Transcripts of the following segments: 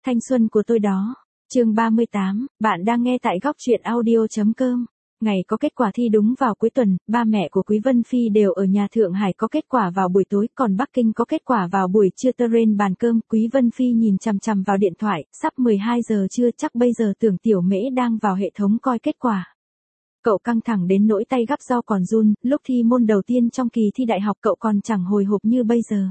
Thanh xuân của tôi đó. Chương 38, bạn đang nghe tại góc truyện audio.com. Ngày có kết quả thi đúng vào cuối tuần, ba mẹ của Quý Vân Phi đều ở nhà Thượng Hải có kết quả vào buổi tối, còn Bắc Kinh có kết quả vào buổi trưa. Terrain bàn cơm, Quý Vân Phi nhìn chằm chằm vào điện thoại, sắp 12 giờ trưa, chắc bây giờ Tưởng Tiểu Mễ đang vào hệ thống coi kết quả. Cậu căng thẳng đến nỗi tay gắp rau còn run, lúc thi môn đầu tiên trong kỳ thi đại học cậu còn chẳng hồi hộp như bây giờ.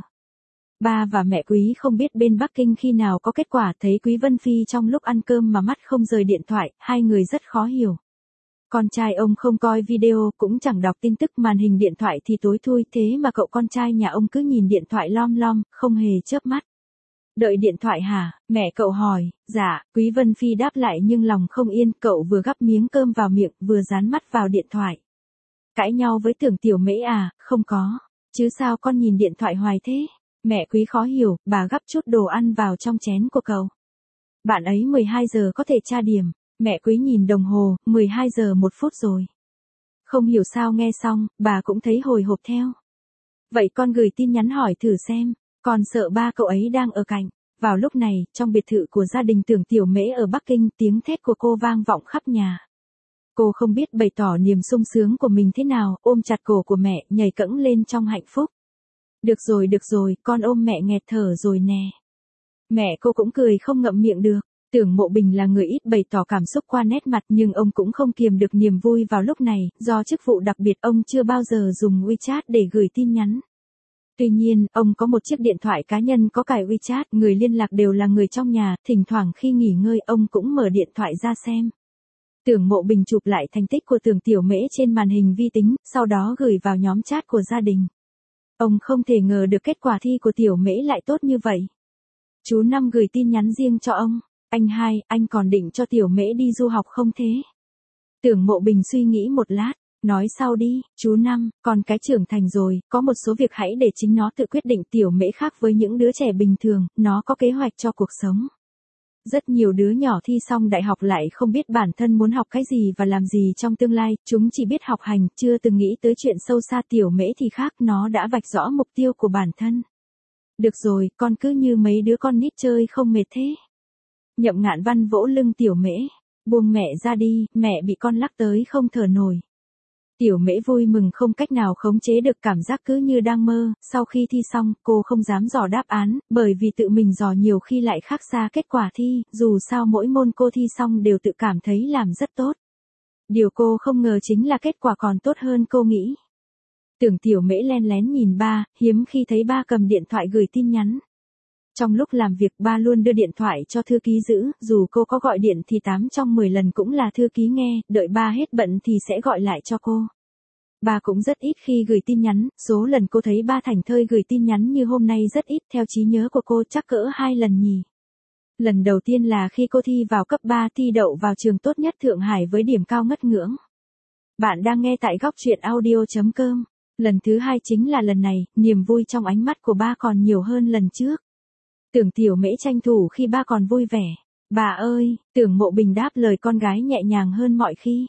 Ba và mẹ Quý không biết bên Bắc Kinh khi nào có kết quả, thấy Quý Vân Phi trong lúc ăn cơm mà mắt không rời điện thoại, hai người rất khó hiểu. Con trai ông không coi video, cũng chẳng đọc tin tức, màn hình điện thoại thì tối thui, thế mà cậu con trai nhà ông cứ nhìn điện thoại lom lom, không hề chớp mắt. Đợi điện thoại hả? Mẹ cậu hỏi. Dạ, Quý Vân Phi đáp lại nhưng lòng không yên, cậu vừa gắp miếng cơm vào miệng, vừa dán mắt vào điện thoại. Cãi nhau với Tưởng Tiểu Mễ à? Không có. Chứ sao con nhìn điện thoại hoài thế? Mẹ Quý khó hiểu, bà gắp chút đồ ăn vào trong chén của cậu. Bạn ấy 12 giờ có thể tra điểm. Mẹ Quý nhìn đồng hồ, 12 giờ 1 phút rồi. Không hiểu sao nghe xong, bà cũng thấy hồi hộp theo. Vậy con gửi tin nhắn hỏi thử xem, còn sợ ba cậu ấy đang ở cạnh. Vào lúc này, trong biệt thự của gia đình Tưởng Tiểu Mễ ở Bắc Kinh, tiếng thét của cô vang vọng khắp nhà. Cô không biết bày tỏ niềm sung sướng của mình thế nào, ôm chặt cổ của mẹ, nhảy cẫng lên trong hạnh phúc. Được rồi, con ôm mẹ nghẹt thở rồi nè. Mẹ cô cũng cười không ngậm miệng được. Tưởng Mộ Bình là người ít bày tỏ cảm xúc qua nét mặt, nhưng ông cũng không kiềm được niềm vui vào lúc này, do chức vụ đặc biệt ông chưa bao giờ dùng WeChat để gửi tin nhắn. Tuy nhiên, ông có một chiếc điện thoại cá nhân có cài WeChat, người liên lạc đều là người trong nhà, thỉnh thoảng khi nghỉ ngơi ông cũng mở điện thoại ra xem. Tưởng Mộ Bình chụp lại thành tích của Tưởng Tiểu Mễ trên màn hình vi tính, sau đó gửi vào nhóm chat của gia đình. Ông không thể ngờ được kết quả thi của Tiểu Mễ lại tốt như vậy. Chú Năm gửi tin nhắn riêng cho ông. Anh Hai, anh còn định cho Tiểu Mễ đi du học không thế? Tưởng Mộ Bình suy nghĩ một lát, nói sau đi. Chú Năm, con cái trưởng thành rồi, có một số việc hãy để chính nó tự quyết định. Tiểu Mễ khác với những đứa trẻ bình thường, nó có kế hoạch cho cuộc sống. Rất nhiều đứa nhỏ thi xong đại học lại không biết bản thân muốn học cái gì và làm gì trong tương lai, chúng chỉ biết học hành, chưa từng nghĩ tới chuyện sâu xa. Tiểu Mễ thì khác, nó đã vạch rõ mục tiêu của bản thân. Được rồi, con cứ như mấy đứa con nít chơi không mệt thế. Nhậm Ngạn Văn vỗ lưng Tiểu Mễ, buông mẹ ra đi, mẹ bị con lắc tới không thở nổi. Tiểu Mễ vui mừng không cách nào khống chế được cảm giác cứ như đang mơ. Sau khi thi xong, cô không dám dò đáp án, bởi vì tự mình dò nhiều khi lại khác xa kết quả thi, dù sao mỗi môn cô thi xong đều tự cảm thấy làm rất tốt. Điều cô không ngờ chính là kết quả còn tốt hơn cô nghĩ. Tưởng Tiểu Mễ len lén nhìn ba, hiếm khi thấy ba cầm điện thoại gửi tin nhắn. Trong lúc làm việc ba luôn đưa điện thoại cho thư ký giữ, dù cô có gọi điện thì 8 trong 10 lần cũng là thư ký nghe, đợi ba hết bận thì sẽ gọi lại cho cô. Ba cũng rất ít khi gửi tin nhắn, số lần cô thấy ba thảnh thơi gửi tin nhắn như hôm nay rất ít, theo trí nhớ của cô chắc cỡ 2 lần nhỉ. Lần đầu tiên là khi cô thi vào cấp 3, thi đậu vào trường tốt nhất Thượng Hải với điểm cao ngất ngưỡng. Bạn đang nghe tại góc truyện audio.com. Lần thứ hai chính là lần này, niềm vui trong ánh mắt của ba còn nhiều hơn lần trước. Tưởng Tiểu Mễ tranh thủ khi ba còn vui vẻ. Bà ơi, Tưởng Mộ Bình đáp lời con gái nhẹ nhàng hơn mọi khi.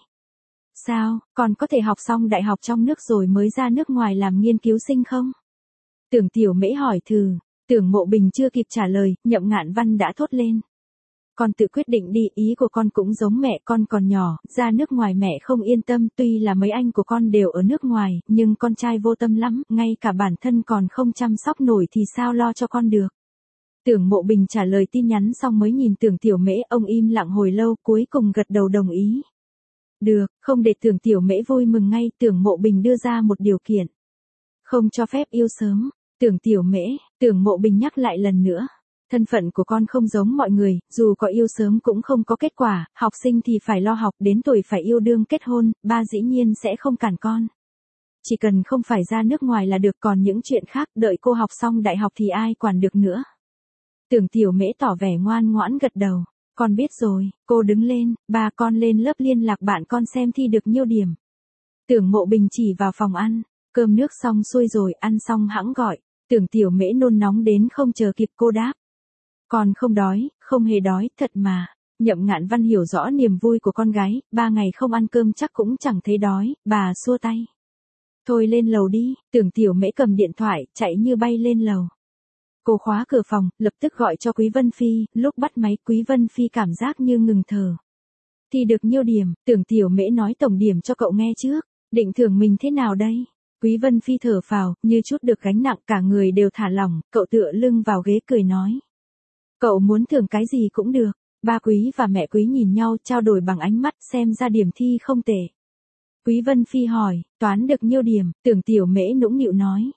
Sao, con có thể học xong đại học trong nước rồi mới ra nước ngoài làm nghiên cứu sinh không? Tưởng Tiểu Mễ hỏi thử. Tưởng Mộ Bình chưa kịp trả lời, Nhậm Ngạn Văn đã thốt lên. Con tự quyết định đi, ý của con cũng giống mẹ, con còn nhỏ, ra nước ngoài mẹ không yên tâm, tuy là mấy anh của con đều ở nước ngoài, nhưng con trai vô tâm lắm, ngay cả bản thân còn không chăm sóc nổi thì sao lo cho con được. Tưởng Mộ Bình trả lời tin nhắn xong mới nhìn Tưởng Tiểu Mễ, ông im lặng hồi lâu, cuối cùng gật đầu đồng ý. Được, không để Tưởng Tiểu Mễ vui mừng ngay, Tưởng Mộ Bình đưa ra một điều kiện. Không cho phép yêu sớm. Tưởng Tiểu Mễ, Tưởng Mộ Bình nhắc lại lần nữa. Thân phận của con không giống mọi người, dù có yêu sớm cũng không có kết quả, học sinh thì phải lo học, đến tuổi phải yêu đương kết hôn, ba dĩ nhiên sẽ không cản con. Chỉ cần không phải ra nước ngoài là được, còn những chuyện khác, đợi cô học xong đại học thì ai quản được nữa. Tưởng Tiểu Mễ tỏ vẻ ngoan ngoãn gật đầu. Con biết rồi, cô đứng lên, ba con lên lớp liên lạc bạn con xem thi được nhiêu điểm. Tưởng Mộ Bình chỉ vào phòng ăn, cơm nước xong xuôi rồi, ăn xong hẵng gọi. Tưởng Tiểu Mễ nôn nóng đến không chờ kịp cô đáp. Con không đói, không hề đói, thật mà. Nhậm Ngạn Văn hiểu rõ niềm vui của con gái, 3 ngày không ăn cơm chắc cũng chẳng thấy đói, bà xua tay. Thôi lên lầu đi, Tưởng Tiểu Mễ cầm điện thoại, chạy như bay lên lầu. Cô khóa cửa phòng, lập tức gọi cho Quý Vân Phi, lúc bắt máy Quý Vân Phi cảm giác như ngừng thở. Thi được nhiêu điểm, Tưởng Tiểu Mễ nói tổng điểm cho cậu nghe trước, định thưởng mình thế nào đây? Quý Vân Phi thở phào, như chút được gánh nặng, cả người đều thả lỏng, cậu tựa lưng vào ghế cười nói. Cậu muốn thưởng cái gì cũng được. Ba Quý và mẹ Quý nhìn nhau trao đổi bằng ánh mắt, xem ra điểm thi không tệ. Quý Vân Phi hỏi, toán được nhiêu điểm? Tưởng Tiểu Mễ nũng nịu nói.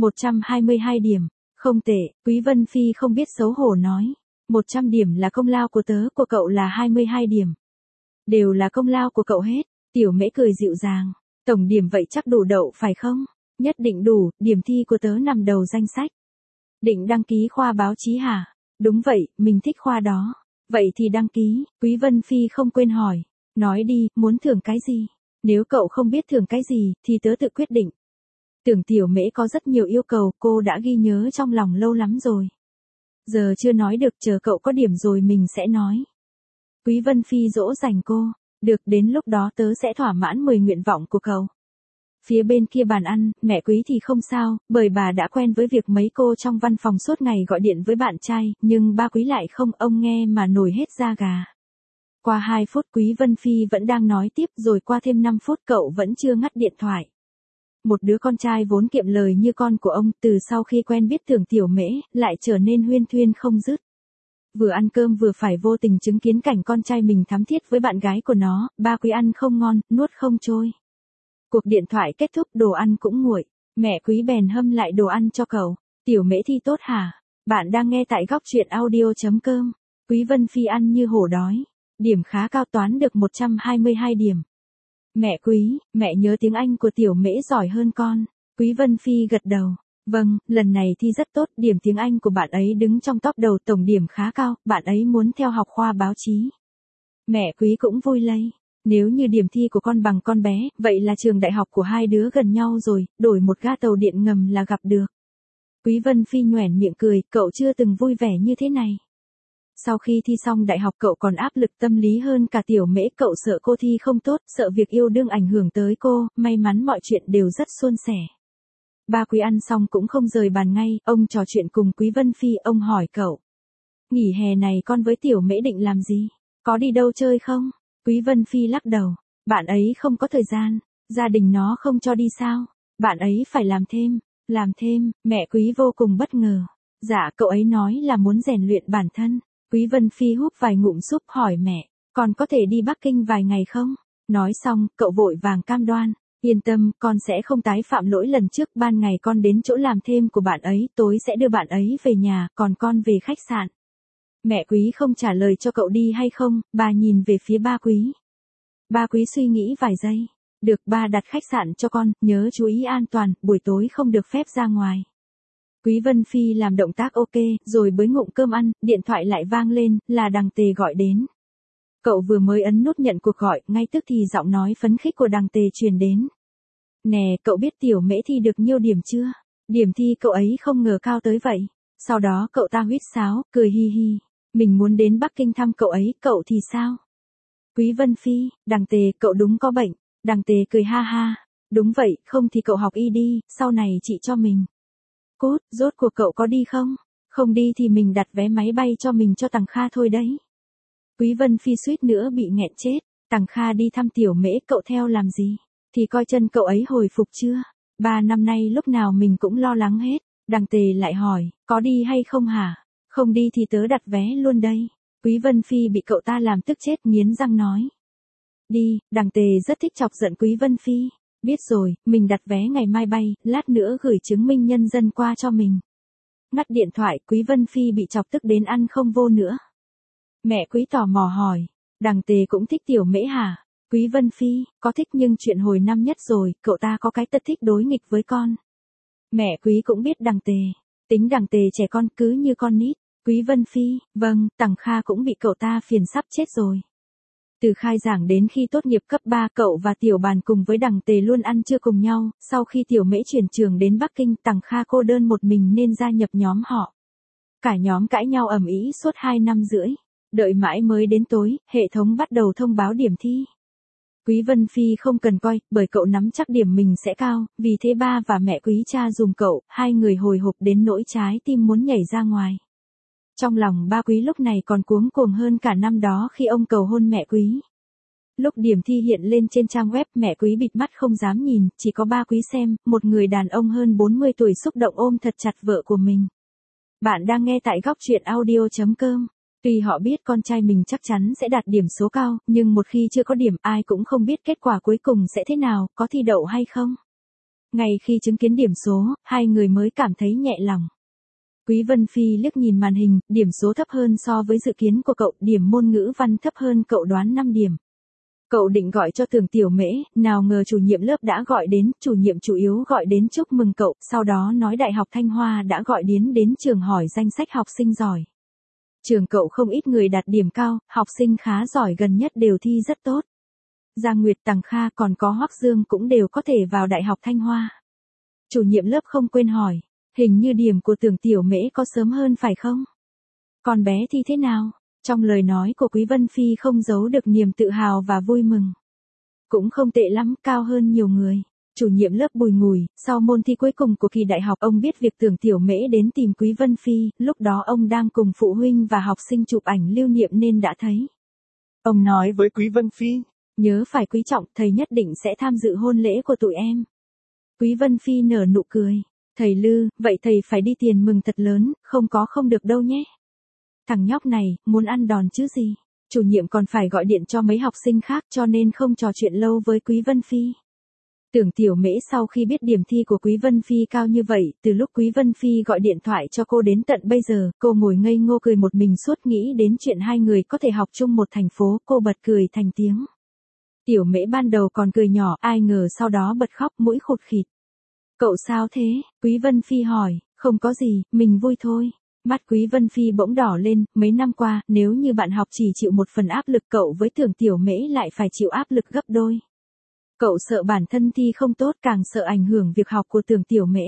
122 điểm. Không tệ, Quý Vân Phi không biết xấu hổ nói. 100 điểm là công lao của tớ, của cậu là 22 điểm. Đều là công lao của cậu hết. Tiểu Mễ cười dịu dàng. Tổng điểm vậy chắc đủ đậu phải không? Nhất định đủ, điểm thi của tớ nằm đầu danh sách. Định đăng ký khoa báo chí hả? Đúng vậy, mình thích khoa đó. Vậy thì đăng ký, Quý Vân Phi không quên hỏi. Nói đi, muốn thưởng cái gì? Nếu cậu không biết thưởng cái gì, thì tớ tự quyết định. Tưởng Tiểu Mễ có rất nhiều yêu cầu, cô đã ghi nhớ trong lòng lâu lắm rồi. Giờ chưa nói được, chờ cậu có điểm rồi mình sẽ nói. Quý Vân Phi dỗ dành cô. Được, đến lúc đó tớ sẽ thỏa mãn 10 nguyện vọng của cậu. Phía bên kia bàn ăn, mẹ Quý thì không sao, bởi bà đã quen với việc mấy cô trong văn phòng suốt ngày gọi điện với bạn trai, nhưng ba Quý lại không, ông nghe mà nổi hết da gà. Qua 2 phút Quý Vân Phi vẫn đang nói tiếp, rồi qua thêm 5 phút cậu vẫn chưa ngắt điện thoại. Một đứa con trai vốn kiệm lời như con của ông, từ sau khi quen biết Tưởng Tiểu Mễ, lại trở nên huyên thuyên không dứt. Vừa ăn cơm vừa phải vô tình chứng kiến cảnh con trai mình thắm thiết với bạn gái của nó, ba Quý ăn không ngon, nuốt không trôi. Cuộc điện thoại kết thúc, đồ ăn cũng nguội. Mẹ Quý bèn hâm lại đồ ăn cho cậu. Tiểu Mễ thi tốt hả? Bạn đang nghe tại góc truyện audio.com. Quý Vân Phi ăn như hổ đói. Điểm khá cao, toán được 122 điểm. Mẹ Quý, mẹ nhớ tiếng Anh của Tiểu Mễ giỏi hơn con. Quý Vân Phi gật đầu. Vâng, lần này thi rất tốt, điểm tiếng Anh của bạn ấy đứng trong top đầu, tổng điểm khá cao, bạn ấy muốn theo học khoa báo chí. Mẹ Quý cũng vui lây. Nếu như điểm thi của con bằng con bé, vậy là trường đại học của hai đứa gần nhau rồi, đổi một ga tàu điện ngầm là gặp được. Quý Vân Phi nhoẻn miệng cười, cậu chưa từng vui vẻ như thế này. Sau khi thi xong đại học cậu còn áp lực tâm lý hơn cả Tiểu Mễ, cậu sợ cô thi không tốt, sợ việc yêu đương ảnh hưởng tới cô, may mắn mọi chuyện đều rất suôn sẻ. Ba Quý ăn xong cũng không rời bàn ngay, ông trò chuyện cùng Quý Vân Phi, ông hỏi cậu. Nghỉ hè này con với Tiểu Mễ định làm gì? Có đi đâu chơi không? Quý Vân Phi lắc đầu. Bạn ấy không có thời gian. Gia đình nó không cho đi sao? Bạn ấy phải làm thêm. Làm thêm, mẹ Quý vô cùng bất ngờ. Dạ, cậu ấy nói là muốn rèn luyện bản thân. Quý Vân Phi húp vài ngụm súp hỏi mẹ. Con có thể đi Bắc Kinh vài ngày không? Nói xong, cậu vội vàng cam đoan. Yên tâm, con sẽ không tái phạm lỗi lần trước, ban ngày con đến chỗ làm thêm của bạn ấy, tối sẽ đưa bạn ấy về nhà, còn con về khách sạn. Mẹ Quý không trả lời cho cậu đi hay không, bà nhìn về phía ba Quý. Ba Quý suy nghĩ vài giây. Được, ba đặt khách sạn cho con, nhớ chú ý an toàn, buổi tối không được phép ra ngoài. Quý Vân Phi làm động tác ok, rồi bới ngụm cơm ăn, điện thoại lại vang lên, là Đằng Tề gọi đến. Cậu vừa mới ấn nút nhận cuộc gọi, ngay tức thì giọng nói phấn khích của Đằng Tề truyền đến. Nè, cậu biết Tiểu Mễ thi được nhiêu điểm chưa? Điểm thi cậu ấy không ngờ cao tới vậy. Sau đó cậu ta huýt sáo, cười hi hi. Mình muốn đến Bắc Kinh thăm cậu ấy, cậu thì sao? Quý Vân Phi, Đằng Tề, cậu đúng có bệnh. Đằng Tề cười ha ha. Đúng vậy, không thì cậu học y đi, sau này chị cho mình. Cút, rốt cuộc cậu có đi không? Không đi thì mình đặt vé máy bay cho mình cho Tằng Kha thôi đấy. Quý Vân Phi suýt nữa bị nghẹn chết. Tằng Kha đi thăm Tiểu Mễ, cậu theo làm gì? Thì coi chân cậu ấy hồi phục chưa? 3 năm nay lúc nào mình cũng lo lắng hết. Đằng Tề lại hỏi, có đi hay không hả? Không đi thì tớ đặt vé luôn đây. Quý Vân Phi bị cậu ta làm tức chết, nghiến răng nói. Đi, Đằng Tề rất thích chọc giận Quý Vân Phi. Biết rồi, mình đặt vé ngày mai bay, lát nữa gửi chứng minh nhân dân qua cho mình. Ngắt điện thoại, Quý Vân Phi bị chọc tức đến ăn không vô nữa. Mẹ Quý tò mò hỏi, Đằng Tề cũng thích Tiểu Mễ hả? Quý Vân Phi, có thích nhưng chuyện hồi năm nhất rồi, cậu ta có cái tật thích đối nghịch với con. Mẹ Quý cũng biết Đằng Tề. Tính Đằng Tề trẻ con cứ như con nít. Quý Vân Phi, vâng, Tằng Kha cũng bị cậu ta phiền sắp chết rồi. Từ khai giảng đến khi tốt nghiệp cấp 3, cậu và Tiểu Bàn cùng với Đằng Tề luôn ăn trưa cùng nhau, sau khi Tiểu Mễ chuyển trường đến Bắc Kinh, Tằng Kha cô đơn một mình nên gia nhập nhóm họ. Cả nhóm cãi nhau ầm ĩ suốt 2 năm rưỡi. Đợi mãi mới đến tối, hệ thống bắt đầu thông báo điểm thi. Quý Vân Phi không cần coi, bởi cậu nắm chắc điểm mình sẽ cao, vì thế ba và mẹ Quý cha dùm cậu, hai người hồi hộp đến nỗi trái tim muốn nhảy ra ngoài. Trong lòng ba Quý lúc này còn cuống cuồng hơn cả năm đó khi ông cầu hôn mẹ Quý. Lúc điểm thi hiện lên trên trang web, mẹ Quý bịt mắt không dám nhìn, chỉ có ba Quý xem, một người đàn ông hơn 40 tuổi xúc động ôm thật chặt vợ của mình. Bạn đang nghe tại góc truyện audio.com. Tuy họ biết con trai mình chắc chắn sẽ đạt điểm số cao, nhưng một khi chưa có điểm ai cũng không biết kết quả cuối cùng sẽ thế nào, có thi đậu hay không. Ngay khi chứng kiến điểm số, hai người mới cảm thấy nhẹ lòng. Quý Vân Phi liếc nhìn màn hình, điểm số thấp hơn so với dự kiến của cậu, điểm môn ngữ văn thấp hơn cậu đoán 5 điểm. Cậu định gọi cho Tưởng Tiểu Mễ, nào ngờ chủ nhiệm lớp đã gọi đến, chủ nhiệm chủ yếu gọi đến chúc mừng cậu, sau đó nói Đại học Thanh Hoa đã gọi đến trường hỏi danh sách học sinh giỏi. Trường cậu không ít người đạt điểm cao, học sinh khá giỏi gần nhất đều thi rất tốt. Giang Nguyệt, Tằng Kha còn có Hoắc Dương cũng đều có thể vào Đại học Thanh Hoa. Chủ nhiệm lớp không quên hỏi, hình như điểm của Tưởng Tiểu Mễ có sớm hơn phải không? Con bé thi thế nào? Trong lời nói của Quý Vân Phi không giấu được niềm tự hào và vui mừng. Cũng không tệ lắm, cao hơn nhiều người. Chủ nhiệm lớp bùi ngùi, sau môn thi cuối cùng của kỳ đại học ông biết việc Tưởng Tiểu Mễ đến tìm Quý Vân Phi, lúc đó ông đang cùng phụ huynh và học sinh chụp ảnh lưu niệm nên đã thấy. Ông nói với Quý Vân Phi, nhớ phải quý trọng, thầy nhất định sẽ tham dự hôn lễ của tụi em. Quý Vân Phi nở nụ cười, thầy Lư, vậy thầy phải đi tiền mừng thật lớn, không được đâu nhé. Thằng nhóc này, muốn ăn đòn chứ gì. Chủ nhiệm còn phải gọi điện cho mấy học sinh khác cho nên không trò chuyện lâu với Quý Vân Phi. Tưởng Tiểu Mễ sau khi biết điểm thi của Quý Vân Phi cao như vậy, từ lúc Quý Vân Phi gọi điện thoại cho cô đến tận bây giờ, cô ngồi ngây ngô cười một mình suốt nghĩ đến chuyện hai người có thể học chung một thành phố, cô bật cười thành tiếng. Tiểu Mễ ban đầu còn cười nhỏ, ai ngờ sau đó bật khóc mũi khụt khịt. Cậu sao thế? Quý Vân Phi hỏi, không có gì, mình vui thôi. Mắt Quý Vân Phi bỗng đỏ lên, mấy năm qua, nếu như bạn học chỉ chịu một phần áp lực cậu với Tưởng Tiểu Mễ lại phải chịu áp lực gấp đôi. Cậu sợ bản thân thi không tốt càng sợ ảnh hưởng việc học của Tưởng Tiểu Mễ.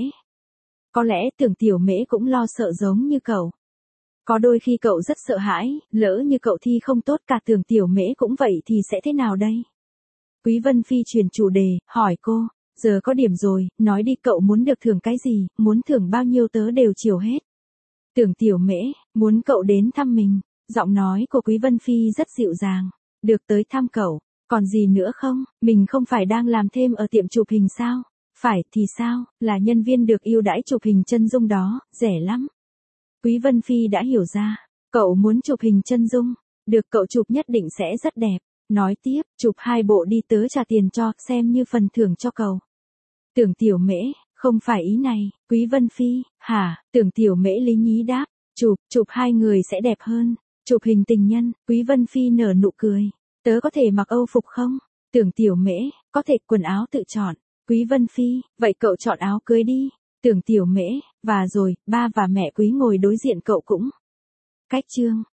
Có lẽ Tưởng Tiểu Mễ cũng lo sợ giống như cậu. Có đôi khi cậu rất sợ hãi, lỡ như cậu thi không tốt cả Tưởng Tiểu Mễ cũng vậy thì sẽ thế nào đây? Quý Vân Phi chuyển chủ đề, hỏi cô, giờ có điểm rồi, nói đi cậu muốn được thưởng cái gì, muốn thưởng bao nhiêu tớ đều chiều hết. Tưởng Tiểu Mễ, muốn cậu đến thăm mình. Giọng nói của Quý Vân Phi rất dịu dàng. Được tới thăm cậu, còn gì nữa không? Mình không phải đang làm thêm ở tiệm chụp hình sao? Phải thì sao, là nhân viên được ưu đãi chụp hình chân dung đó, rẻ lắm. Quý Vân Phi đã hiểu ra, cậu muốn chụp hình chân dung, được cậu chụp nhất định sẽ rất đẹp. Nói tiếp, chụp 2 bộ đi tớ trả tiền cho, xem như phần thưởng cho cậu. Tưởng Tiểu Mễ, không phải ý này, Quý Vân Phi, hả? Tưởng Tiểu Mễ lý nhí đáp, chụp 2 người sẽ đẹp hơn. Chụp hình tình nhân, Quý Vân Phi nở nụ cười. Tớ có thể mặc Âu phục không? Tưởng Tiểu Mễ, có thể, quần áo tự chọn. Quý Vân Phi, vậy cậu chọn áo cưới đi. Tưởng Tiểu Mễ, và rồi, ba và mẹ Quý ngồi đối diện cậu cũng. Cách chương.